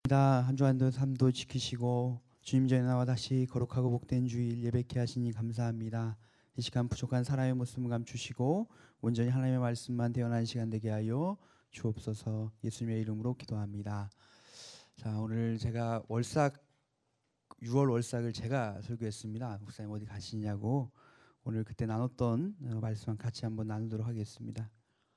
감사합니다. 한 주간도 삶도 지키시고 주님 전에 나와 다시 거룩하고 복된 주일 예배케 하시니 감사합니다. 이 시간 부족한 사람의 모습을 감추시고 온전히 하나님의 말씀만 대언하는 시간 되게 하여 주옵소서. 예수님의 이름으로 기도합니다. 자, 오늘 제가 6월 월삭을 제가 설교했습니다. 목사님 어디 가시냐고. 오늘 그때 나눴던 말씀 같이 한번 나누도록 하겠습니다.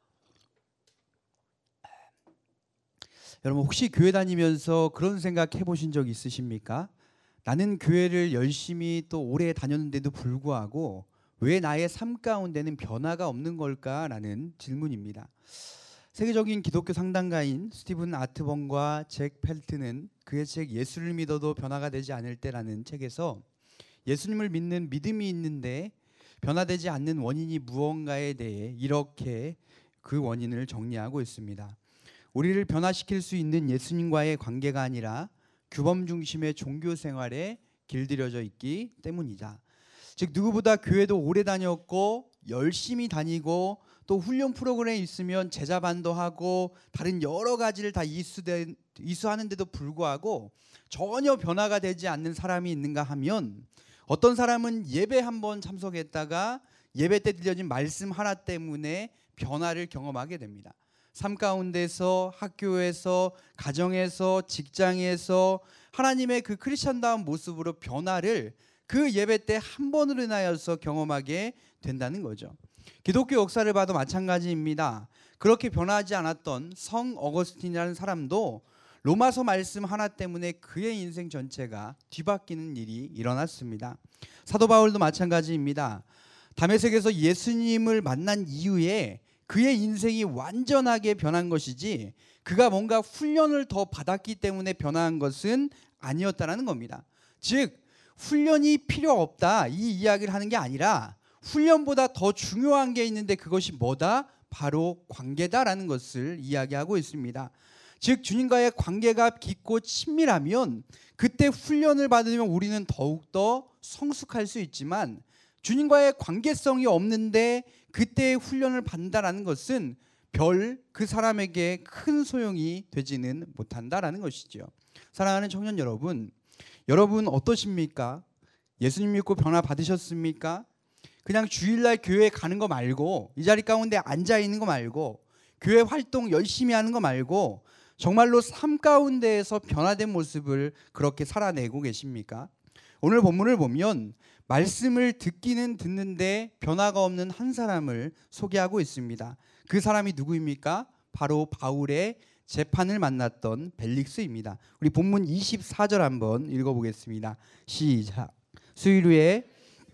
여러분 혹시 교회 다니면서 그런 생각 해보신 적 있으십니까? 나는 교회를 열심히 또 오래 다녔는데도 불구하고 왜 나의 삶 가운데는 변화가 없는 걸까라는 질문입니다. 세계적인 기독교 상담가인 스티븐 아트번과 잭 펠트는 그의 책 예수를 믿어도 변화가 되지 않을 때라는 책에서 예수님을 믿는 믿음이 있는데 변화되지 않는 원인이 무언가에 대해 이렇게 그 원인을 정리하고 있습니다. 우리를 변화시킬 수 있는 예수님과의 관계가 아니라 규범 중심의 종교 생활에 길들여져 있기 때문이다. 즉 누구보다 교회도 오래 다녔고 열심히 다니고 또 훈련 프로그램에 있으면 제자반도 하고 다른 여러 가지를 다 이수하는데도 불구하고 전혀 변화가 되지 않는 사람이 있는가 하면 어떤 사람은 예배 한번 참석했다가 예배 때 들려진 말씀 하나 때문에 변화를 경험하게 됩니다. 삶 가운데서, 학교에서, 가정에서, 직장에서 하나님의 그 크리스천다운 모습으로 변화를 그 예배 때 한 번으로 인하여서 경험하게 된다는 거죠. 기독교 역사를 봐도 마찬가지입니다. 그렇게 변화하지 않았던 성 어거스틴이라는 사람도 로마서 말씀 하나 때문에 그의 인생 전체가 뒤바뀌는 일이 일어났습니다. 사도 바울도 마찬가지입니다. 다메섹에서 예수님을 만난 이후에 그의 인생이 완전하게 변한 것이지 그가 뭔가 훈련을 더 받았기 때문에 변화한 것은 아니었다는 겁니다. 즉 훈련이 필요 없다 이 이야기를 하는 게 아니라 훈련보다 더 중요한 게 있는데 그것이 뭐다? 바로 관계다라는 것을 이야기하고 있습니다. 즉 주님과의 관계가 깊고 친밀하면 그때 훈련을 받으면 우리는 더욱더 성숙할 수 있지만 주님과의 관계성이 없는데 그때 훈련을 받는다라는 것은 그 사람에게 큰 소용이 되지는 못한다라는 것이죠. 사랑하는 청년 여러분 어떠십니까? 예수님 믿고 변화 받으셨습니까? 그냥 주일날 교회 가는 거 말고 이 자리 가운데 앉아 있는 거 말고 교회 활동 열심히 하는 거 말고 정말로 삶 가운데에서 변화된 모습을 그렇게 살아내고 계십니까? 오늘 본문을 보면 말씀을 듣기는 듣는데 변화가 없는 한 사람을 소개하고 있습니다. 그 사람이 누구입니까? 바로 바울의 재판을 만났던 벨릭스입니다. 우리 본문 24절 한번 읽어보겠습니다. 시작. 수일 후에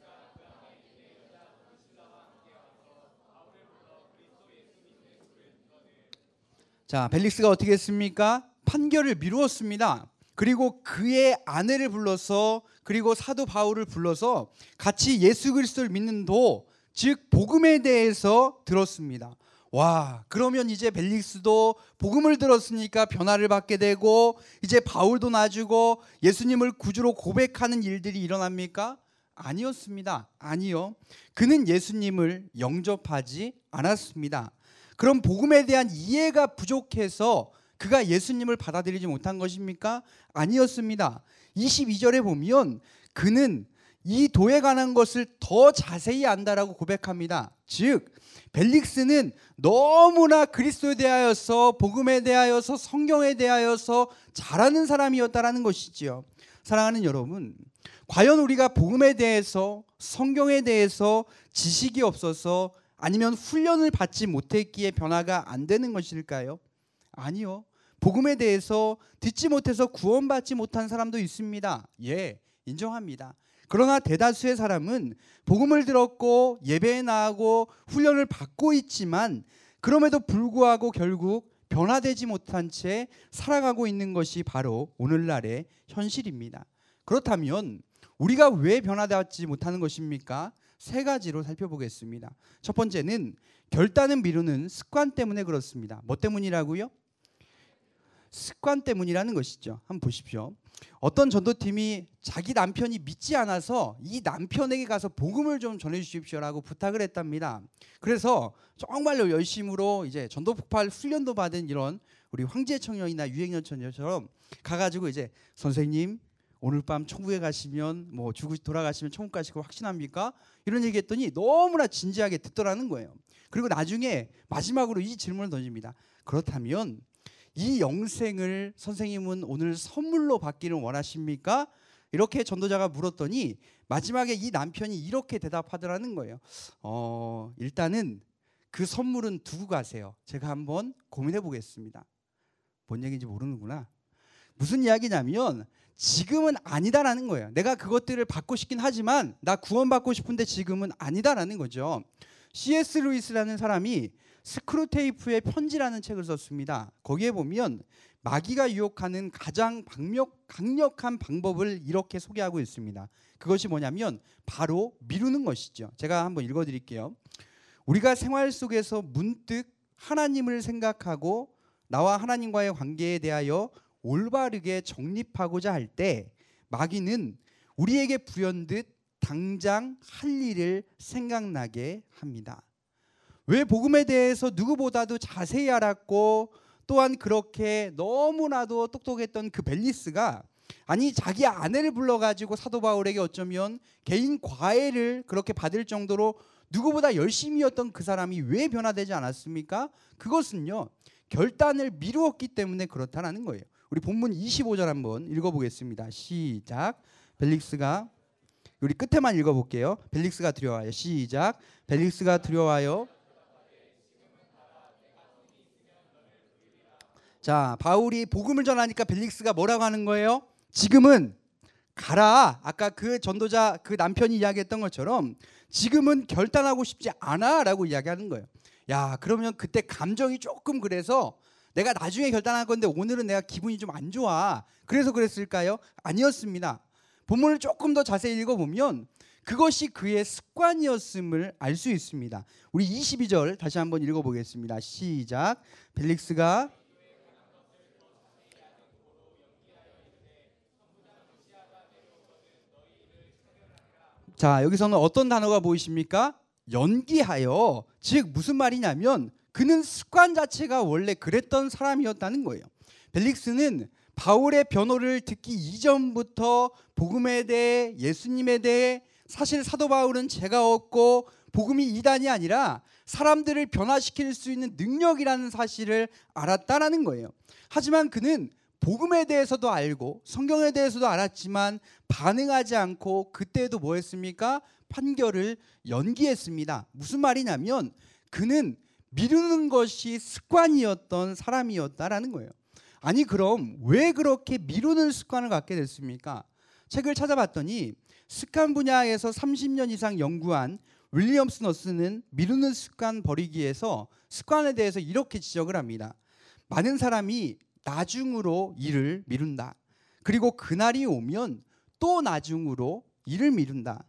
자, 벨릭스가 어떻게 했습니까? 판결을 미루었습니다. 그리고 그의 아내를 불러서 그리고 사도 바울을 불러서 같이 예수 그리스도를 믿는도 즉 복음에 대해서 들었습니다. 와, 그러면 이제 벨릭스도 복음을 들었으니까 변화를 받게 되고 이제 바울도 놔주고 예수님을 구주로 고백하는 일들이 일어납니까? 아니었습니다. 아니요. 그는 예수님을 영접하지 않았습니다. 그럼 복음에 대한 이해가 부족해서 그가 예수님을 받아들이지 못한 것입니까? 아니었습니다. 22절에 보면 그는 이 도에 관한 것을 더 자세히 안다라고 고백합니다. 즉 벨릭스는 너무나 그리스도에 대하여서 복음에 대하여서 성경에 대하여서 잘 아는 사람이었다라는 것이지요. 사랑하는 여러분, 과연 우리가 복음에 대해서 성경에 대해서 지식이 없어서 아니면 훈련을 받지 못했기에 변화가 안 되는 것일까요? 아니요. 복음에 대해서 듣지 못해서 구원받지 못한 사람도 있습니다. 예, 인정합니다. 그러나 대다수의 사람은 복음을 들었고 예배에 나가고 훈련을 받고 있지만 그럼에도 불구하고 결국 변화되지 못한 채 살아가고 있는 것이 바로 오늘날의 현실입니다. 그렇다면 우리가 왜 변화되지 못하는 것입니까? 세 가지로 살펴보겠습니다. 첫 번째는 결단은 미루는 습관 때문에 그렇습니다. 뭐 때문이라고요? 습관 때문이라는 것이죠. 한번 보십시오. 어떤 전도팀이 자기 남편이 믿지 않아서 이 남편에게 가서 복음을 좀 전해 주십시오라고 부탁을 했답니다. 그래서 정말로 열심으로 이제 전도 폭발 훈련도 받은 이런 우리 황제 청년이나 유행년 청년처럼 가가지고 이제 선생님 오늘 밤 천국에 가시면 뭐 돌아가시면 천국 가실 거 확신합니까? 이런 얘기했더니 너무나 진지하게 듣더라는 거예요. 그리고 나중에 마지막으로 이 질문을 던집니다. 그렇다면 이 영생을 선생님은 오늘 선물로 받기를 원하십니까? 이렇게 전도자가 물었더니 마지막에 이 남편이 이렇게 대답하더라는 거예요. 일단은 그 선물은 두고 가세요. 제가 한번 고민해 보겠습니다. 뭔 얘기인지 모르는구나. 무슨 이야기냐면 지금은 아니다라는 거예요. 내가 그것들을 받고 싶긴 하지만 나 구원받고 싶은데 지금은 아니다라는 거죠. C.S. 루이스라는 사람이 스크루테이프의 편지라는 책을 썼습니다. 거기에 보면 마귀가 유혹하는 가장 강력한 방법을 이렇게 소개하고 있습니다. 그것이 뭐냐면 바로 미루는 것이죠. 제가 한번 읽어드릴게요. 우리가 생활 속에서 문득 하나님을 생각하고 나와 하나님과의 관계에 대하여 올바르게 정립하고자 할 때 마귀는 우리에게 불현듯 당장 할 일을 생각나게 합니다. 왜 복음에 대해서 누구보다도 자세히 알았고 또한 그렇게 너무나도 똑똑했던 그 벨리스가 아니 자기 아내를 불러가지고 사도 바울에게 어쩌면 개인 과외를 그렇게 받을 정도로 누구보다 열심히였던 그 사람이 왜 변화되지 않았습니까? 그것은요 결단을 미루었기 때문에 그렇다는 거예요. 우리 본문 25절 한번 읽어보겠습니다. 시작. 벨릭스가 우리 끝에만 읽어볼게요. 벨릭스가 두려워하여. 시작. 벨릭스가 두려워하여. 자, 바울이 복음을 전하니까 벨릭스가 뭐라고 하는 거예요? 지금은 가라. 아까 그 전도자 그 남편이 이야기했던 것처럼 지금은 결단하고 싶지 않아 라고 이야기하는 거예요. 야, 그러면 그때 감정이 조금 그래서 내가 나중에 결단할 건데 오늘은 내가 기분이 좀 안 좋아. 그래서 그랬을까요? 아니었습니다. 본문을 조금 더 자세히 읽어보면 그것이 그의 습관이었음을 알 수 있습니다. 우리 22절 다시 한번 읽어보겠습니다. 시작. 벨릭스가 자, 여기서는 어떤 단어가 보이십니까? 연기하여. 즉 무슨 말이냐면 그는 습관 자체가 원래 그랬던 사람이었다는 거예요. 벨릭스는 바울의 변호를 듣기 이전부터 복음에 대해 예수님에 대해 사실 사도 바울은 죄가 없고 복음이 이단이 아니라 사람들을 변화시킬 수 있는 능력이라는 사실을 알았다라는 거예요. 하지만 그는 복음에 대해서도 알고 성경에 대해서도 알았지만 반응하지 않고 그때도 뭐 했습니까? 판결을 연기했습니다. 무슨 말이냐면 그는 미루는 것이 습관이었던 사람이었다라는 거예요. 아니 그럼 왜 그렇게 미루는 습관을 갖게 됐습니까? 책을 찾아봤더니 습관 분야에서 30년 이상 연구한 윌리엄스 너스는 미루는 습관 버리기에서 습관에 대해서 이렇게 지적을 합니다. 많은 사람이 나중으로 일을 미룬다. 그리고 그날이 오면 또 나중으로 일을 미룬다.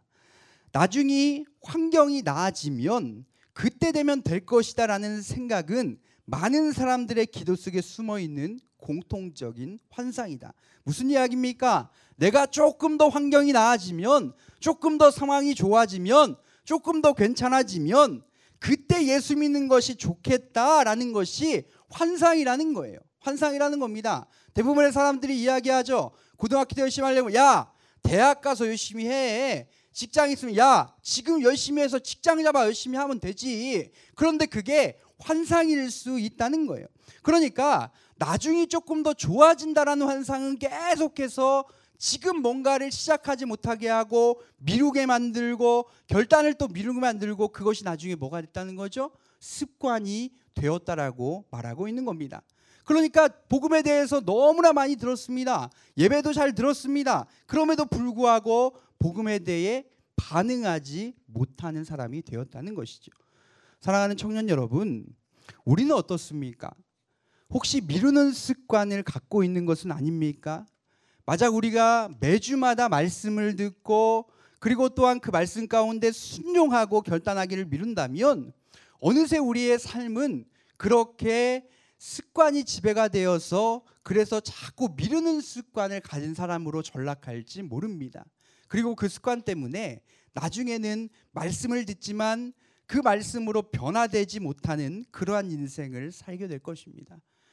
나중이 환경이 나아지면 그때 되면 될 것이다 라는 생각은 많은 사람들의 기도 속에 숨어있는 공통적인 환상이다. 무슨 이야기입니까? 내가 조금 더 환경이 나아지면, 조금 더 상황이 좋아지면, 조금 더 괜찮아지면 그때 예수 믿는 것이 좋겠다라는 것이 환상이라는 거예요. 환상이라는 겁니다. 대부분의 사람들이 이야기하죠. 고등학교 때 열심히 하려면 야 대학 가서 열심히 해. 직장 있으면 야 지금 열심히 해서 직장 잡아 열심히 하면 되지. 그런데 그게 환상일 수 있다는 거예요. 그러니까 나중이 조금 더 좋아진다라는 환상은 계속해서 지금 뭔가를 시작하지 못하게 하고 미루게 만들고 결단을 또 미루게 만들고 그것이 나중에 뭐가 됐다는 거죠? 습관이 되었다라고 말하고 있는 겁니다. 그러니까 복음에 대해서 너무나 많이 들었습니다. 예배도 잘 들었습니다. 그럼에도 불구하고 복음에 대해 반응하지 못하는 사람이 되었다는 것이죠. 사랑하는 청년 여러분, 우리는 어떻습니까? 혹시 미루는 습관을 갖고 있는 것은 아닙니까? 만약 우리가 매주마다 말씀을 듣고 그리고 또한 그 말씀 가운데 순종하고 결단하기를 미룬다면 어느새 우리의 삶은 그렇게 습관이 지배가 되어서 그래서 자꾸 미루는 습관을 가진 사람으로 전락할지 모릅니다. 그리고 그 습관 때문에 나중에는 말씀을 듣지만 그 말씀으로 변화되지 못하는 그러한 인생을 살게 될 것입니다.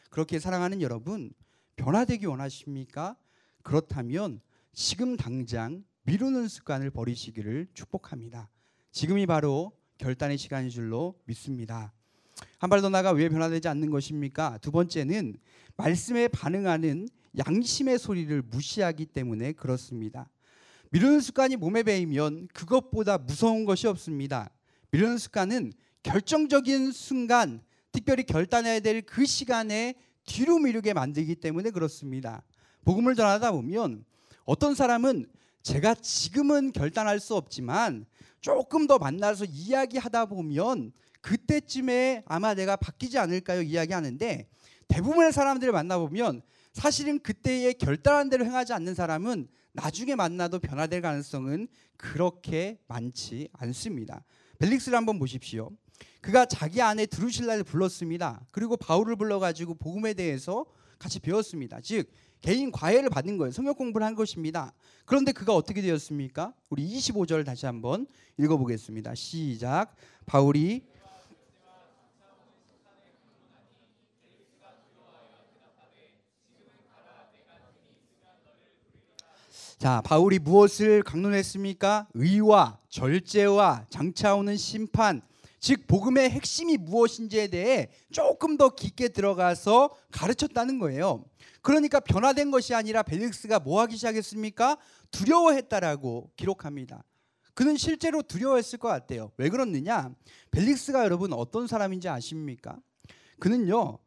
그렇게 사랑하는 여러분, 변화되기 원하십니까? 그렇다면 지금 당장 미루는 습관을 버리시기를 축복합니다. 지금이 바로 결단의 시간인 줄로 믿습니다. 한 발 더 나가 왜 변화되지 않는 것입니까? 두 번째는 말씀에 반응하는 양심의 소리를 무시하기 때문에 그렇습니다. 미루는 습관이 몸에 배이면 그것보다 무서운 것이 없습니다. 미루는 습관은 결정적인 순간, 특별히 결단해야 될 그 시간에 뒤로 미루게 만들기 때문에 그렇습니다. 복음을 전하다 보면 어떤 사람은 제가 지금은 결단할 수 없지만 조금 더 만나서 이야기하다 보면 그때쯤에 아마 내가 바뀌지 않을까요? 이야기하는데, 대부분의 사람들을 만나보면 사실은 그때의 결단한 대로 행하지 않는 사람은 나중에 만나도 변화될 가능성은 그렇게 많지 않습니다. 벨릭스를 한번 보십시오. 그가 자기 아내 드루실라를 불렀습니다. 그리고 바울을 불러가지고 복음에 대해서 같이 배웠습니다. 즉 개인 과외를 받는 거예요. 성역 공부를 한 것입니다. 그런데 그가 어떻게 되었습니까? 우리 25절 다시 한번 읽어보겠습니다. 시작. 바울이 바울이 무엇을 강론했습니까? 의와 절제와 장차 오는 심판, 즉 복음의 핵심이 무엇인지에 대해 조금 더 깊게 들어가서 가르쳤다는 거예요. 그러니까 변화된 것이 아니라 벨릭스가 뭐 하기 시작했습니까? 두려워했다라고 기록합니다. 그는 실제로 두려워했을 것 같아요. 왜 그렇느냐? 벨릭스가 여러분 어떤 사람인지 아십니까? 그는요,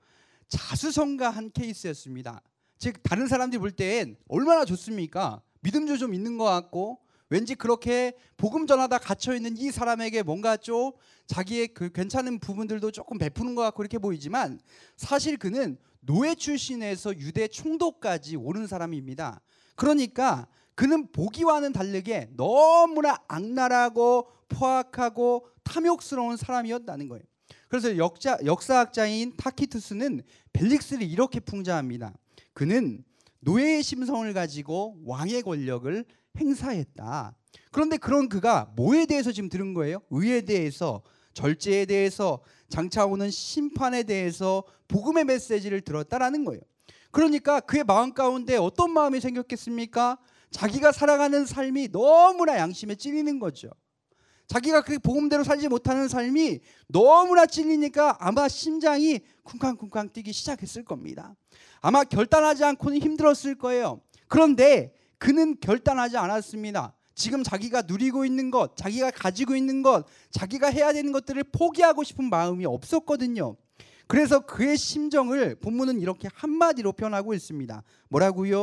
자수성가한 케이스였습니다. 즉 다른 사람들이 볼 땐 얼마나 좋습니까? 믿음도 좀 있는 것 같고, 왠지 그렇게 복음 전하다 갇혀있는 이 사람에게 뭔가 좀 자기의 그 괜찮은 부분들도 조금 베푸는 것 같고 이렇게 보이지만, 사실 그는 노예 출신에서 유대 총독까지 오른 사람입니다. 그러니까 그는 보기와는 다르게 너무나 악랄하고 포악하고 탐욕스러운 사람이었다는 거예요. 그래서 역사학자인 타키투스는 벨릭스를 이렇게 풍자합니다. 그는 노예의 심성을 가지고 왕의 권력을 행사했다. 그런데 그런 그가 뭐에 대해서 지금 들은 거예요? 의에 대해서, 절제에 대해서, 장차 오는 심판에 대해서 복음의 메시지를 들었다라는 거예요. 그러니까 그의 마음 가운데 어떤 마음이 생겼겠습니까? 자기가 살아가는 삶이 너무나 양심에 찔리는 거죠. 자기가 그 복음대로 살지 못하는 삶이 너무나 찔리니까 아마 심장이 쿵쾅쿵쾅 뛰기 시작했을 겁니다. 아마 결단하지 않고는 힘들었을 거예요. 그런데 그는 결단하지 않았습니다. 지금 자기가 누리고 있는 것, 자기가 가지고 있는 것, 자기가 해야 되는 것들을 포기하고 싶은 마음이 없었거든요. 그래서 그의 심정을 본문은 이렇게 한마디로 표현하고 있습니다. 뭐라고요?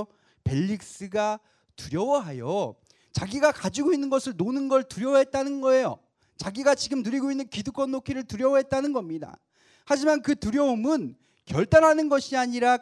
벨릭스가 두려워하여 자기가 가지고 있는 것을 놓는 걸 두려워했다는 거예요. 자기가 지금 누리고 있는 기득권 놓기를 두려워했다는 겁니다. 하지만 그 두려움은 결단하는 것이 아니라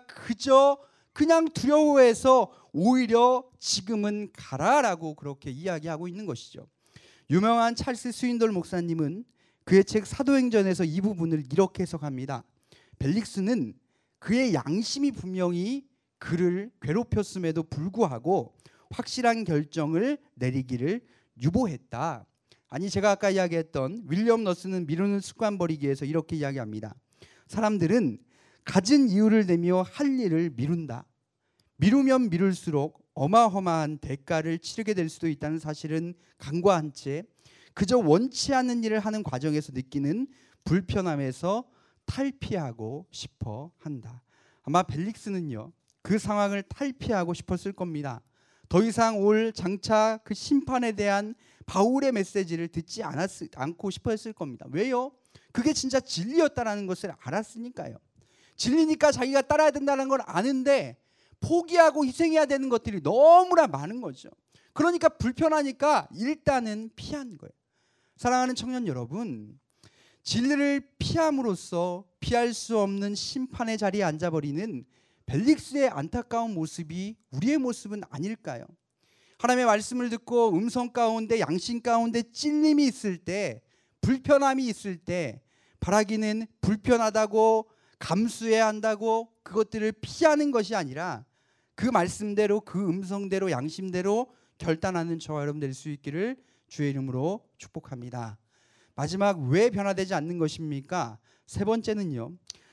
그냥 두려워해서 오히려 지금은 가라라고 그렇게 이야기하고 있는 것이죠. 유명한 찰스 스윈돌 목사님은 그의 책 사도행전에서 이 부분을 이렇게 해석합니다. 벨릭스는 그의 양심이 분명히 그를 괴롭혔음에도 불구하고 확실한 결정을 내리기를 유보했다. 아니, 제가 아까 이야기했던 윌리엄 너스는 미루는 습관 버리기에서 이렇게 이야기합니다. 사람들은 갖은 이유를 내며 할 일을 미룬다. 미루면 미룰수록 어마어마한 대가를 치르게 될 수도 있다는 사실은 간과한 채 그저 원치 않는 일을 하는 과정에서 느끼는 불편함에서 탈피하고 싶어 한다. 아마 벨릭스는요, 그 상황을 탈피하고 싶었을 겁니다. 더 이상 올 장차 그 심판에 대한 바울의 메시지를 듣지 않고 싶어 했을 겁니다. 왜요? 그게 진짜 진리였다는 것을 알았으니까요. 진리니까 자기가 따라야 된다는 걸 아는데 포기하고 희생해야 되는 것들이 너무나 많은 거죠. 그러니까 불편하니까 일단은 피한 거예요. 사랑하는 청년 여러분, 진리를 피함으로써 피할 수 없는 심판의 자리에 앉아버리는 벨릭스의 안타까운 모습이 우리의 모습은 아닐까요? 하나님의 말씀을 듣고 음성 가운데, 양심 가운데 찔림이 있을 때, 불편함이 있을 때 바라기는 불편하다고 감수해야 한다고 그것들을 피하는 것이 아니라 그 말씀대로, 그 음성대로, 양심대로 결단하는 저와 여러분 될 수 있기를 주의 이름으로 축복합니다. 마지막, 왜 변화되지 않는 것입니까? 세 번째는요,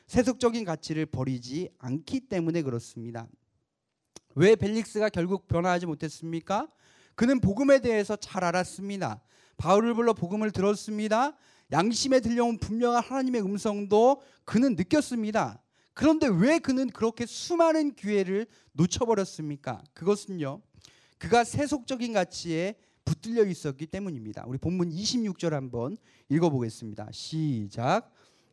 세속적인 가치를 버리지 않기 때문에 그렇습니다. 왜 벨릭스가 결국 변화하지 못했습니까? 그는 복음에 대해서 잘 알았습니다. 바울을 불러 복음을 들었습니다. 양심에 들려온 분명한 하나님의 음성도 그는 느꼈습니다. 그런데 왜 그는 그렇게 수많은 기회를 놓쳐버렸습니까? 그것은요, 그가 세속적인 가치에 붙들려 있었기 때문입니다. 우리 본문 26절 한번 읽어보겠습니다. 시작.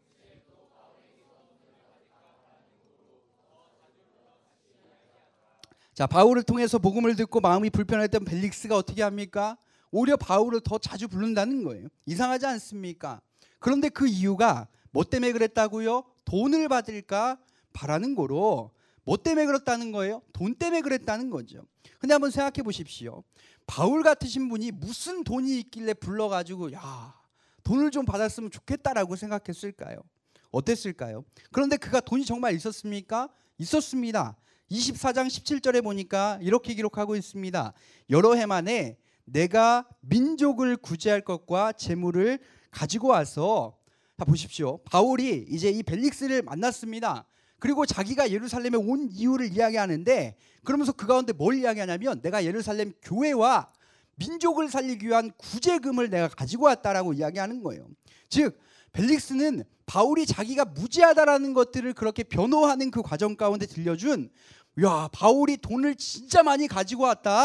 자, 바울을 통해서 복음을 듣고 마음이 불편했던 벨릭스가 어떻게 합니까? 오히려 바울을 더 자주 부른다는 거예요. 이상하지 않습니까? 그런데 그 이유가 뭐 때문에 그랬다고요? 돈을 받을까 바라는 거로. 뭐 때문에 그렇다는 거예요? 돈 때문에 그랬다는 거죠. 근데 한번 생각해 보십시오. 바울 같으신 분이 무슨 돈이 있길래 불러가지고 야, 돈을 좀 받았으면 좋겠다라고 생각했을까요? 어땠을까요? 그런데 그가 돈이 정말 있었습니까? 있었습니다. 24장 17절에 보니까 이렇게 기록하고 있습니다. 여러 해 만에 내가 민족을 구제할 것과 재물을 가지고 와서, 자 보십시오. 바울이 이제 이 벨릭스를 만났습니다. 그리고 자기가 예루살렘에 온 이유를 이야기하는데, 그러면서 그 가운데 뭘 이야기하냐면 내가 예루살렘 교회와 민족을 살리기 위한 구제금을 내가 가지고 왔다라고 이야기하는 거예요. 즉 벨릭스는 바울이 자기가 무지하다라는 것들을 그렇게 변호하는 그 과정 가운데 들려준, 야, 바울이 돈을 진짜 많이 가지고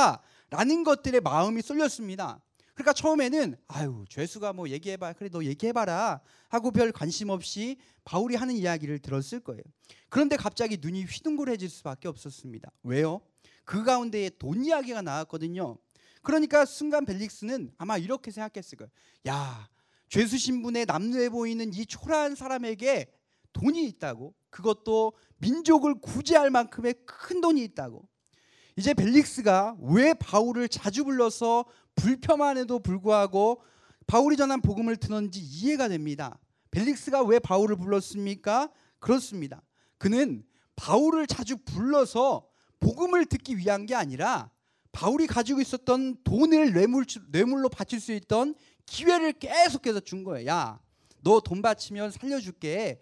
왔다라는 것들에 마음이 쏠렸습니다. 그러니까 처음에는 아유, 죄수가 뭐 얘기해봐, 그래 너 얘기해봐라 하고 별 관심 없이 바울이 하는 이야기를 들었을 거예요. 그런데 갑자기 눈이 휘둥그레질 수밖에 없었습니다. 왜요? 그 가운데에 돈 이야기가 나왔거든요. 그러니까 순간 벨릭스는 아마 이렇게 생각했을 거예요. 야, 죄수 신분에 남루해 보이는 이 초라한 사람에게 돈이 있다고? 그것도 민족을 구제할 만큼의 큰 돈이 있다고? 이제 벨릭스가 왜 바울을 자주 불러서 불평함에도 불구하고 바울이 전한 복음을 듣는지 이해가 됩니다. 벨릭스가 왜 바울을 불렀습니까? 그렇습니다. 그는 바울을 자주 불러서 복음을 듣기 위한 게 아니라 바울이 가지고 있었던 돈을 뇌물로 바칠 수 있던 기회를 계속해서 준 거예요. 야, 너 돈 바치면 살려줄게.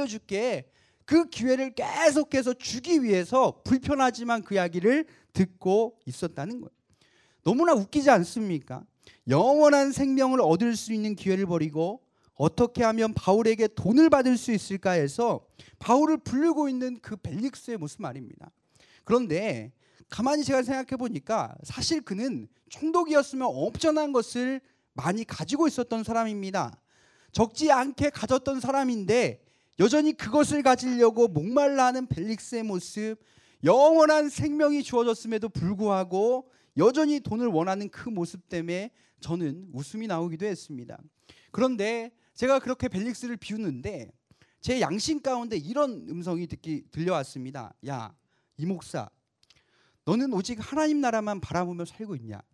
그 기회를 계속해서 주기 위해서 불편하지만 그 이야기를 듣고 있었다는 거예요. 너무나 웃기지 않습니까? 영원한 생명을 얻을 수 있는 기회를 버리고 어떻게 하면 바울에게 돈을 받을 수 있을까 해서 바울을 부르고 있는 그 벨릭스의 모습 말입니다. 그런데 가만히 제가 생각해 보니까 사실 그는 총독이었으면 엄청난 것을 많이 가지고 있었던 사람입니다. 적지 않게 가졌던 사람인데 여전히 그것을 가지려고 목말라 하는 벨릭스의 모습, 영원한 생명이 주어졌음에도 불구하고 여전히 돈을 원하는 그 모습 때문에 저는 웃음이 나오기도 했습니다. 그런데 제가 그렇게 벨릭스를 비우는데 제 양심 가운데 이런 음성이 들려왔습니다. 야, 이 목사, 너는 오직 하나님 나라만 바라보며 살고 있냐?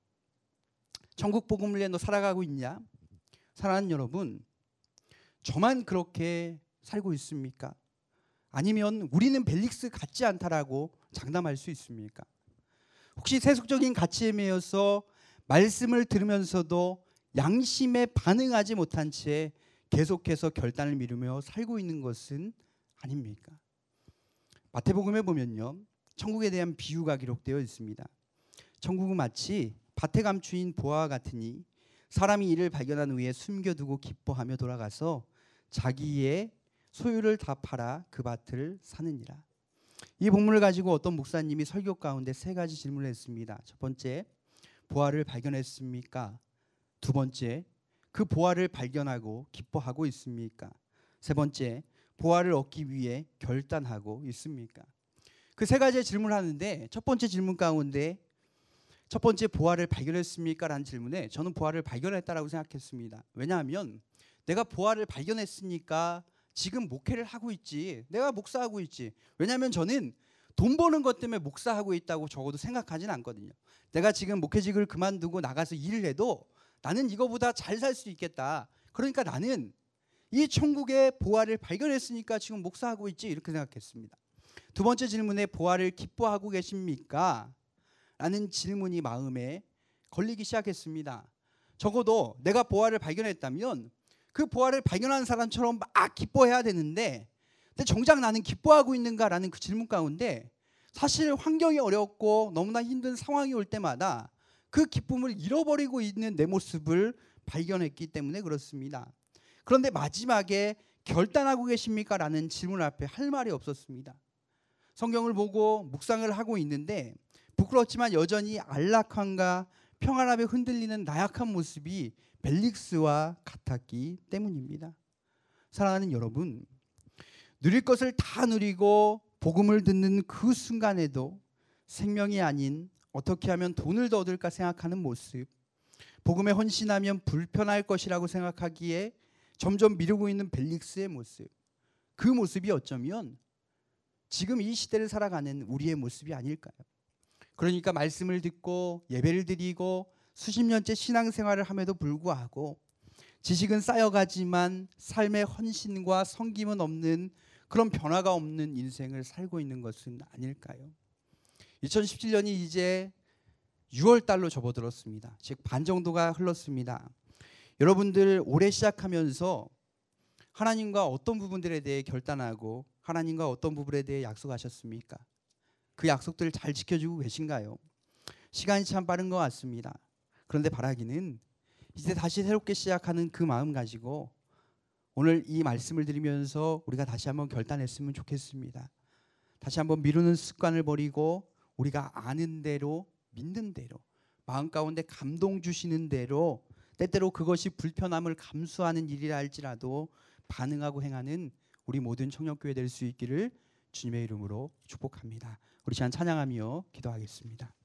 천국 복음을 위해 너 살아가고 있냐? 사랑하는 여러분, 저만 그렇게 살고 있습니까? 아니면 우리는 벨릭스 같지 않다라고 장담할 수 있습니까? 혹시 세속적인 가치에 매여서 말씀을 들으면서도 양심에 반응하지 못한 채 계속해서 결단을 미루며 살고 있는 것은 아닙니까? 마태복음에 보면요, 천국에 대한 비유가 기록되어 있습니다. 천국은 마치 밭에 감추인 보화와 같으니 사람이 이를 발견한 후에 숨겨두고 기뻐하며 돌아가서 자기의 소유를 다 팔아 그 밭을 사느니라. 이 본문을 가지고 어떤 목사님이 설교 가운데 세 가지 질문을 했습니다. 첫 번째, 보화를 발견했습니까? 두 번째, 그 보화를 발견하고 기뻐하고 있습니까? 세 번째, 보화를 얻기 위해 결단하고 있습니까? 그 세 가지의 질문을 하는데 첫 번째 질문 가운데 첫 번째, 보화를 발견했습니까? 라는 질문에 저는 보화를 발견했다라고 생각했습니다. 왜냐하면 내가 보화를 발견했으니까 지금 목회를 하고 있지, 내가 목사하고 있지. 왜냐하면 저는 돈 버는 것 때문에 목사하고 있다고 적어도 생각하진 않거든요. 내가 지금 목회직을 그만두고 나가서 일을 해도 나는 이거보다 잘 살 수 있겠다. 그러니까 나는 이 천국의 보화를 발견했으니까 지금 목사하고 있지, 이렇게 생각했습니다. 두 번째 질문에 보화를 기뻐하고 계십니까? 라는 질문이 마음에 걸리기 시작했습니다. 적어도 내가 보화를 발견했다면 그 보화를 발견한 사람처럼 막 기뻐해야 되는데 근데 정작 나는 기뻐하고 있는가라는 그 질문 가운데 사실 환경이 어렵고 너무나 힘든 상황이 올 때마다 그 기쁨을 잃어버리고 있는 내 모습을 발견했기 때문에 그렇습니다. 그런데 마지막에 결단하고 계십니까? 라는 질문 앞에 할 말이 없었습니다. 성경을 보고 묵상을 하고 있는데 부끄럽지만 여전히 안락함과 평안함에 흔들리는 나약한 모습이 벨릭스와 같았기 때문입니다. 사랑하는 여러분, 누릴 것을 다 누리고 복음을 듣는 그 순간에도 생명이 아닌 어떻게 하면 돈을 더 얻을까 생각하는 모습, 복음에 헌신하면 불편할 것이라고 생각하기에 점점 미루고 있는 벨릭스의 모습, 그 모습이 어쩌면 지금 이 시대를 살아가는 우리의 모습이 아닐까요? 그러니까 말씀을 듣고 예배를 드리고 수십 년째 신앙생활을 함에도 불구하고 지식은 쌓여가지만 삶의 헌신과 섬김은 없는 그런 변화가 없는 인생을 살고 있는 것은 아닐까요? 2017년이 이제 6월 달로 접어들었습니다. 즉 반 정도가 흘렀습니다. 여러분들 올해 시작하면서 하나님과 어떤 부분들에 대해 결단하고 하나님과 어떤 부분에 대해 약속하셨습니까? 그 약속들을 잘 지켜주고 계신가요? 시간이 참 빠른 것 같습니다. 그런데 바라기는 이제 다시 새롭게 시작하는 그 마음 가지고 오늘 이 말씀을 드리면서 우리가 다시 한번 결단했으면 좋겠습니다. 다시 한번 미루는 습관을 버리고 우리가 아는 대로 믿는 대로 마음 가운데 감동 주시는 대로 때때로 그것이 불편함을 감수하는 일이라 할지라도 반응하고 행하는 우리 모든 청년교회 될 수 있기를 주님의 이름으로 축복합니다. 우리 시간 찬양하며 기도하겠습니다.